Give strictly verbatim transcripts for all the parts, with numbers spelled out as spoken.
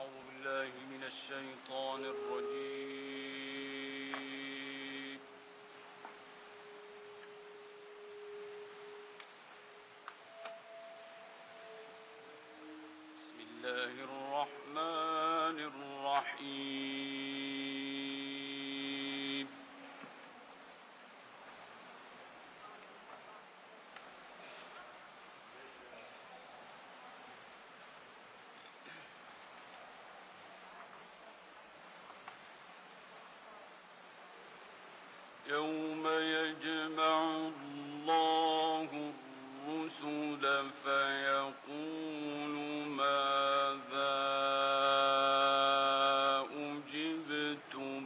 أعوذ بالله من الشيطان الرجيم. بسم الله الرحمن الرحيم. يوم يجمع الله الرسل فيقول ماذا أجبتم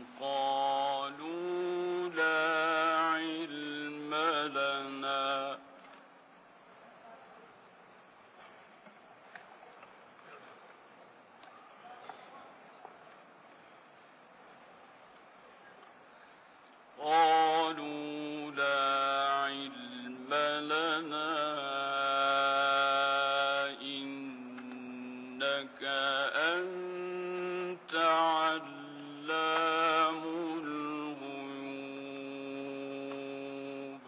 قالوا لا علم لنا قالوا لا علم لنا إنك أنت علام الغيوب.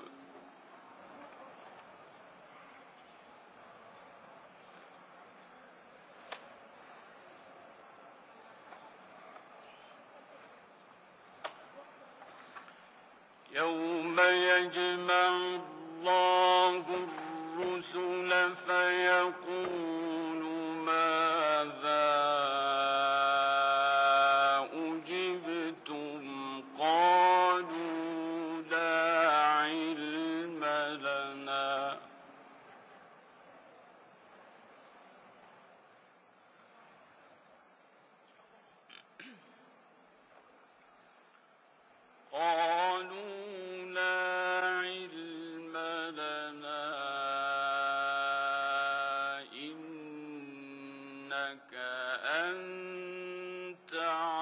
يوم يجمع الله الرسل فيقول ماذا أجبتم قالوا لا علم لنا قالوا إنك أنت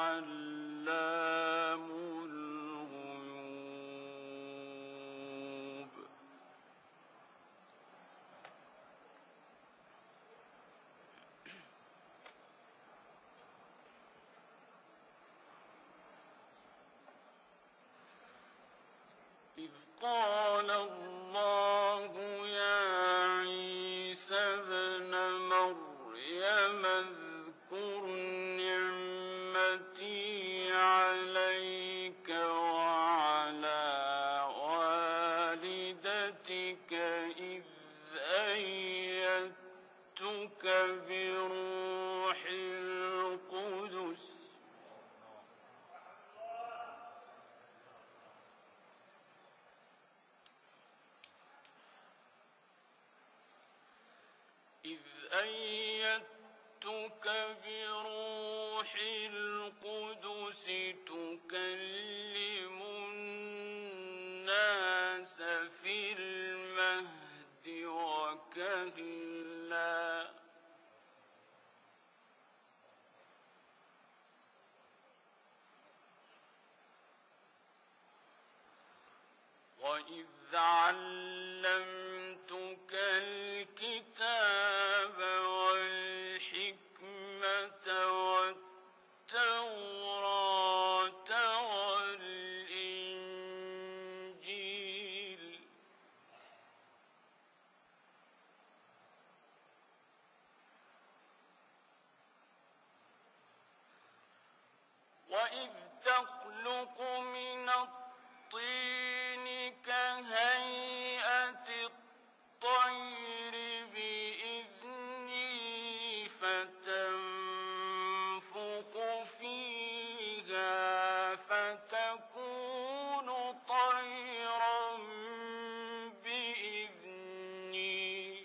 علام الغيوب. إذ قال الله يا عيسى ابن مريم اذكر نعمتي عليك وعلى والدتك إذ أيدتك بروح القدس إذ أيدتك بروح القدس تكلم الناس في المهد وكهلا وإذ علمتك الكتاب والحكمة والتوراة والإنجيل وإذ تخلق من الطين كهيئة الطير بإذني فتنفخ فيها فتكون طيرا بإذني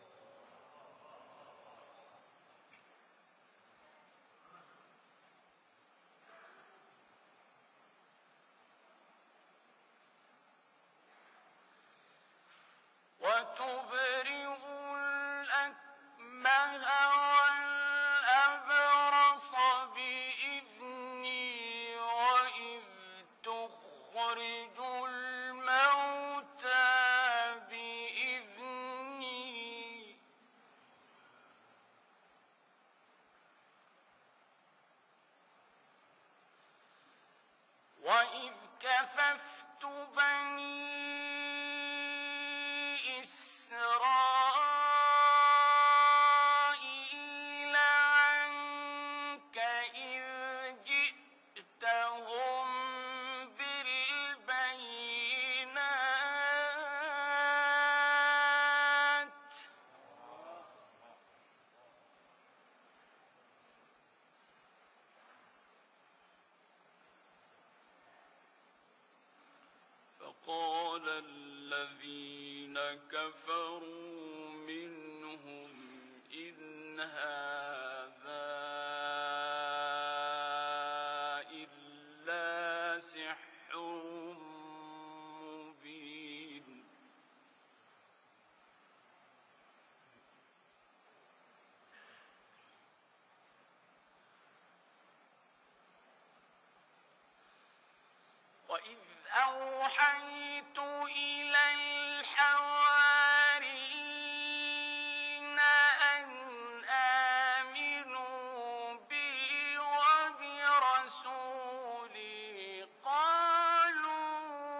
وتبرئ الأكمه والأبرص بإذني وإذ تخرج الموتى بإذني كفروا منهم إن هذا إلا سحر مبين. وإذ أوحيت إلى الحواريين أن آمنوا بي وبرسولي قالوا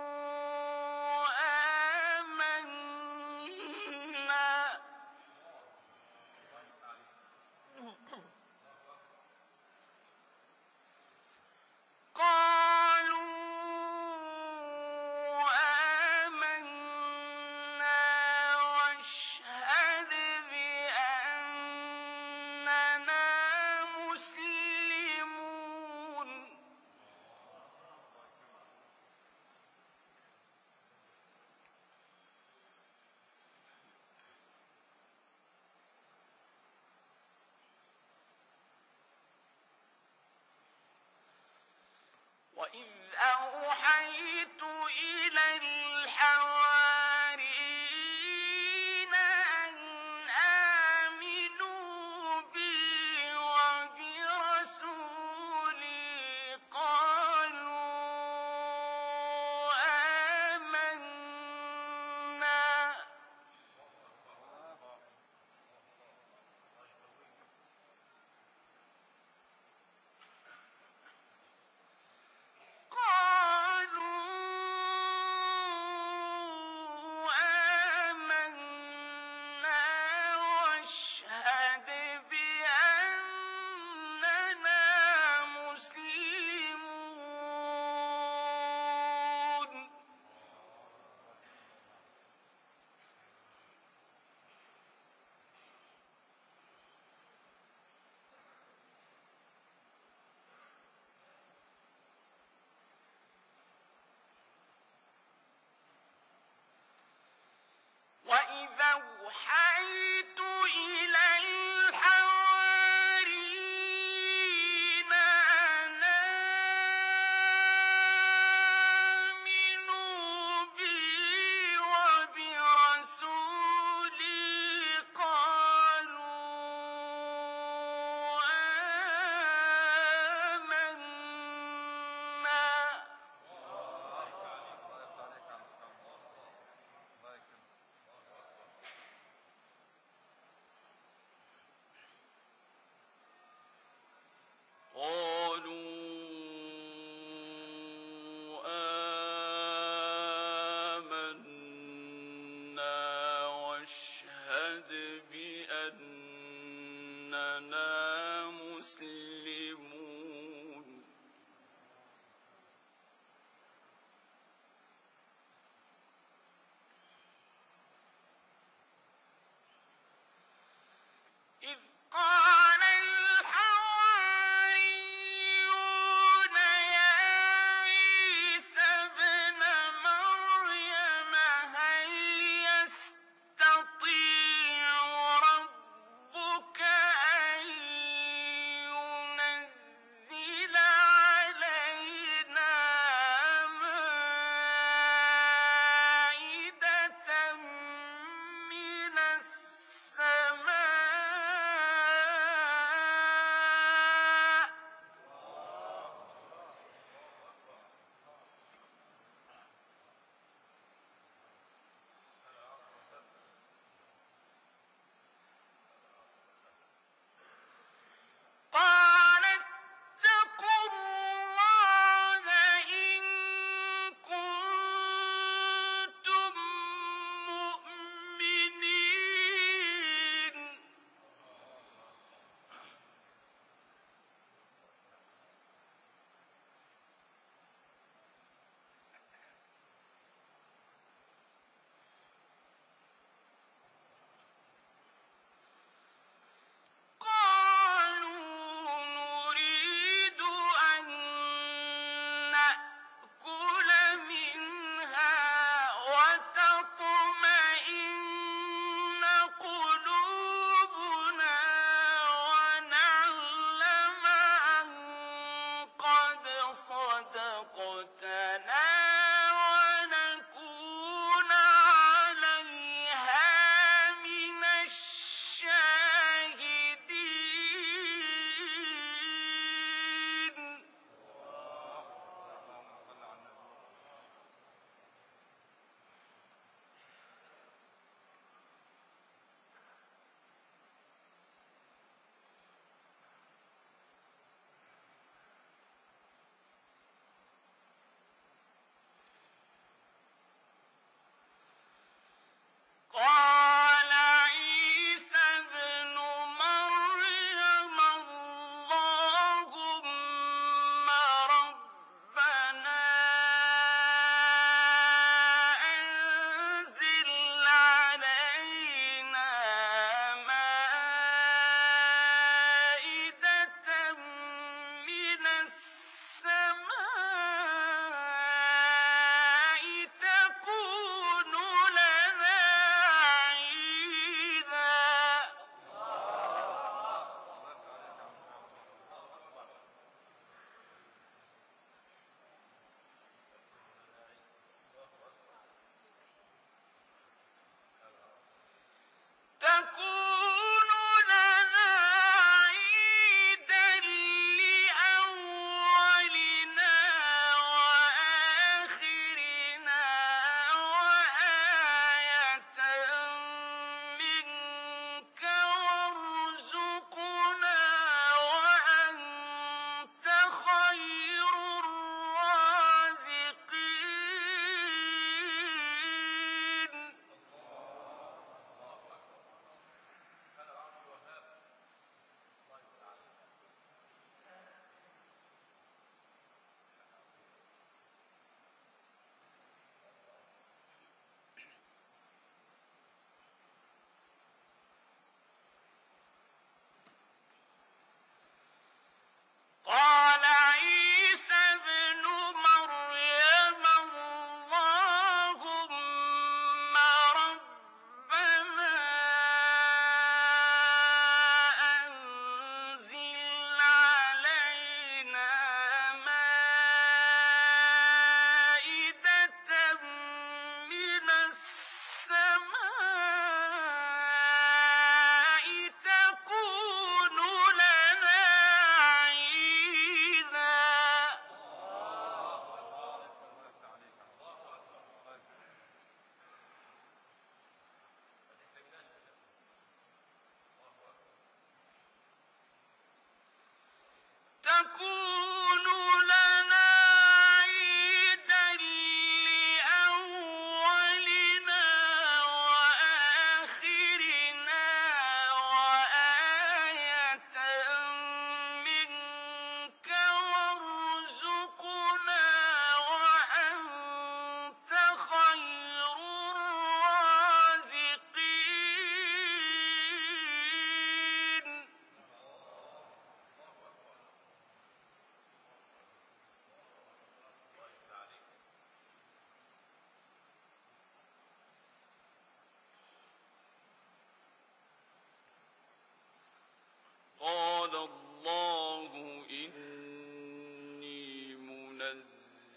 آمنا واشهد بأننا مسلمون. وإذ أوحيت إلى الحواريين أن آمنوا بي وبرسولي قالوا آمنا واشهد بأننا مسلمون. وإذا أوحيت إلى الحواريين أن آمنوا بي وبرسولي قالوا آمنا قالوا آمنا واشهد بأننا مسلمون. إذ قال الحواريون يا عيسى ابن مريم هل يستطيع ربك أن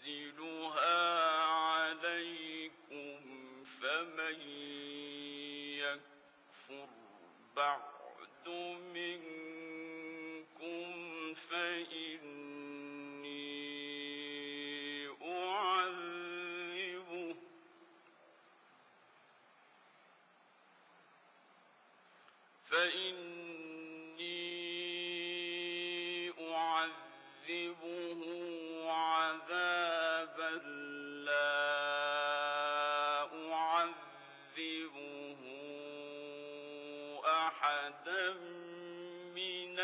عليكم فمن يكفر بعد منكم فإني أعذبه فإني أعذبه عذابا لا أعذبه أحدا من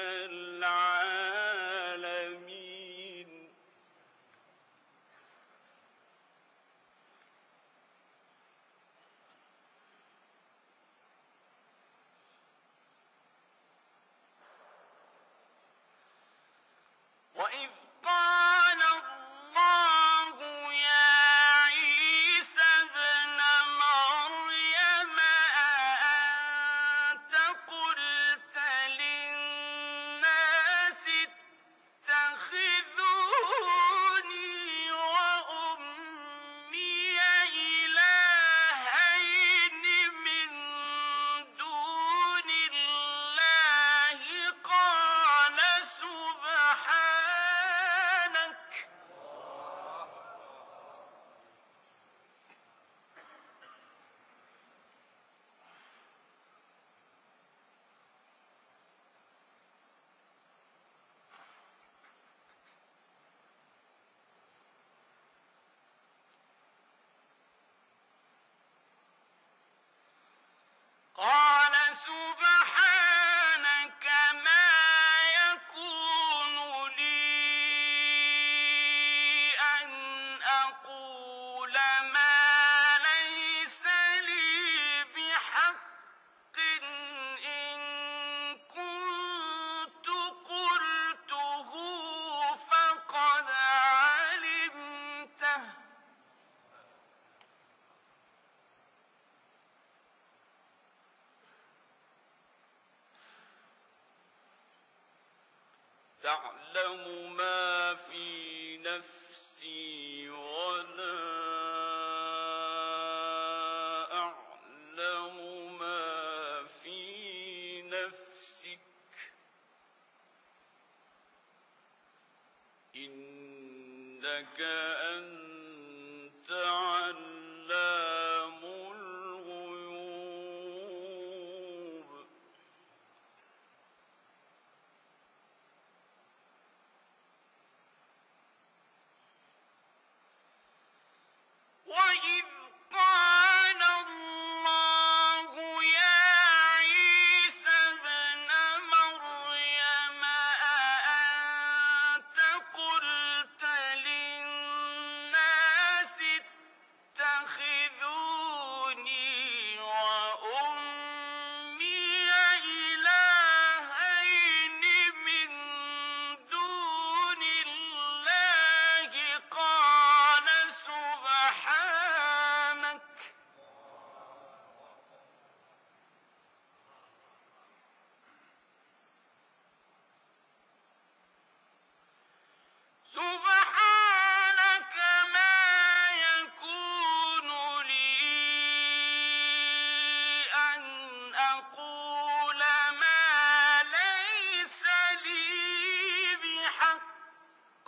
العالمين. وإذ قال الله يا عيسى ابن مريم أأنت قلت للناس اتخذوني وأمي إلهين من دون الله قال سبحانك قال سبحانك ما يكون لي أن أقول ما ليس لي بحق إن كنت قلته فقد علمته تعلم ما في نفسي ولا أعلم ما في نفسك إنك أنت علام الغيوب. وإذ قال الله يا عيسى ابن مريم أأنت قلت للناس اتخذوني وأمي إلهين من دون الله قال سبحانك سبحانك ما يكون لي أن أقول ما ليس لي بحق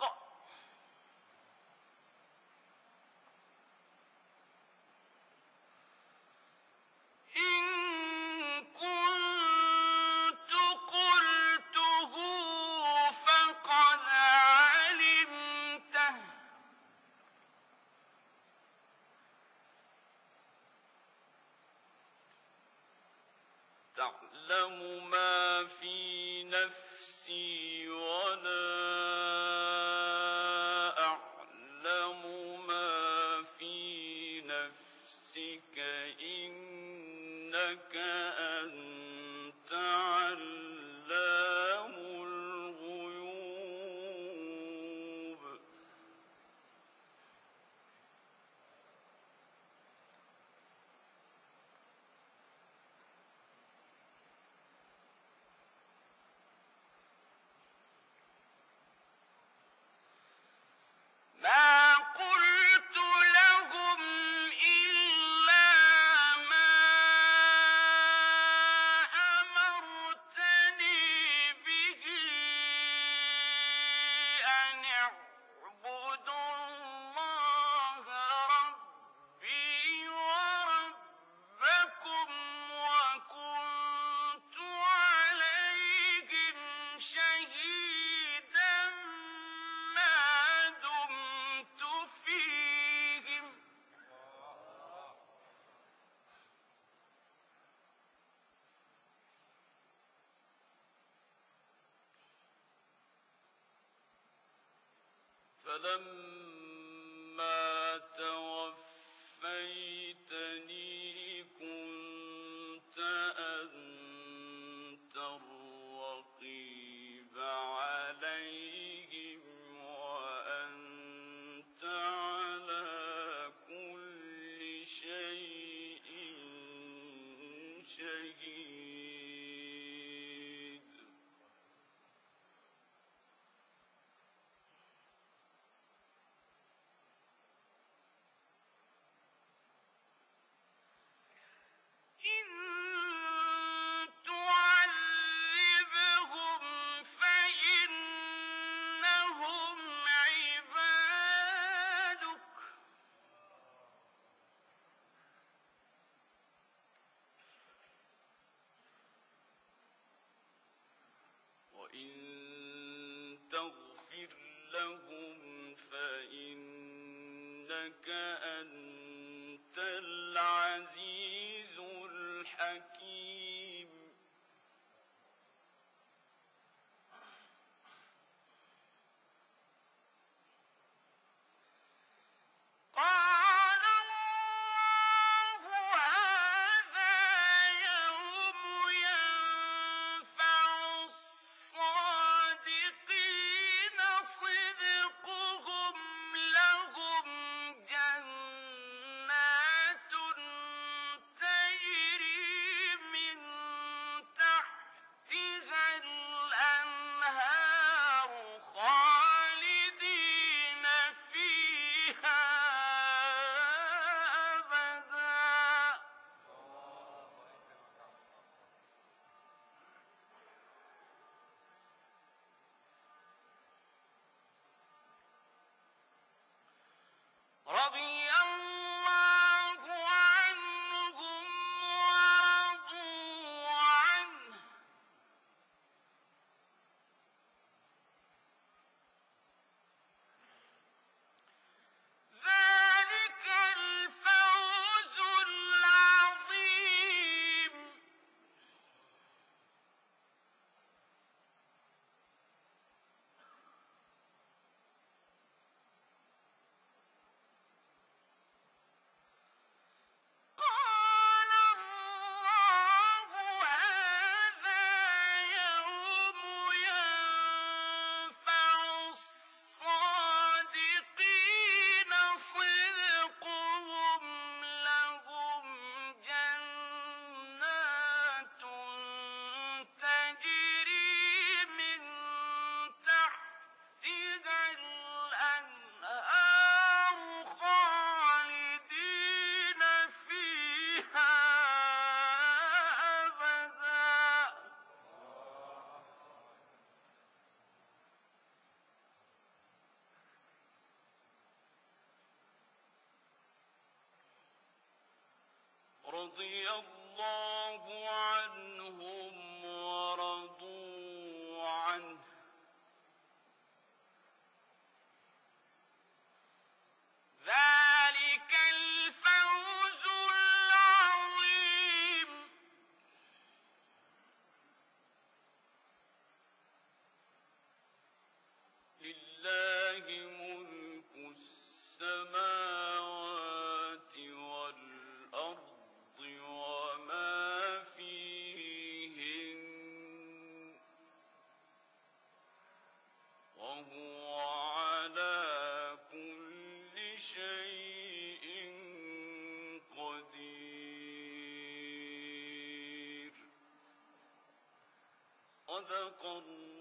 إن كنت قلته فقد علمته تعلم ما في نفسي ولا أعلم ما في نفسك إنك أنت علام الغيوب. ما قلت فلما توفيتني كنت أنت الرقيب عليهم وأنت على كل شيء شهيد. إن تعذبهم فإنهم عبادك وإن تغفر لهم فإنك أنت العزيز الحكيم. قال الله هذا يوم ينفع الصادقين صدقهم لهم جنات تجري من تحتها الأنهار خالدين فيها أبدا. رضي الله عنهم ورضوا عنه ذلك الفوز العظيم. قال الله هذا يوم ينفع الصادقين صدقهم لهم جنات تجري من تحتها الأنهار خالدين فيها أبدا. رضي الله عنهم ورضوا عنه ذلك الفوز العظيم. لله ملك السماوات والأرض وما فيهن وهو على كل شيء قدير. صدق الله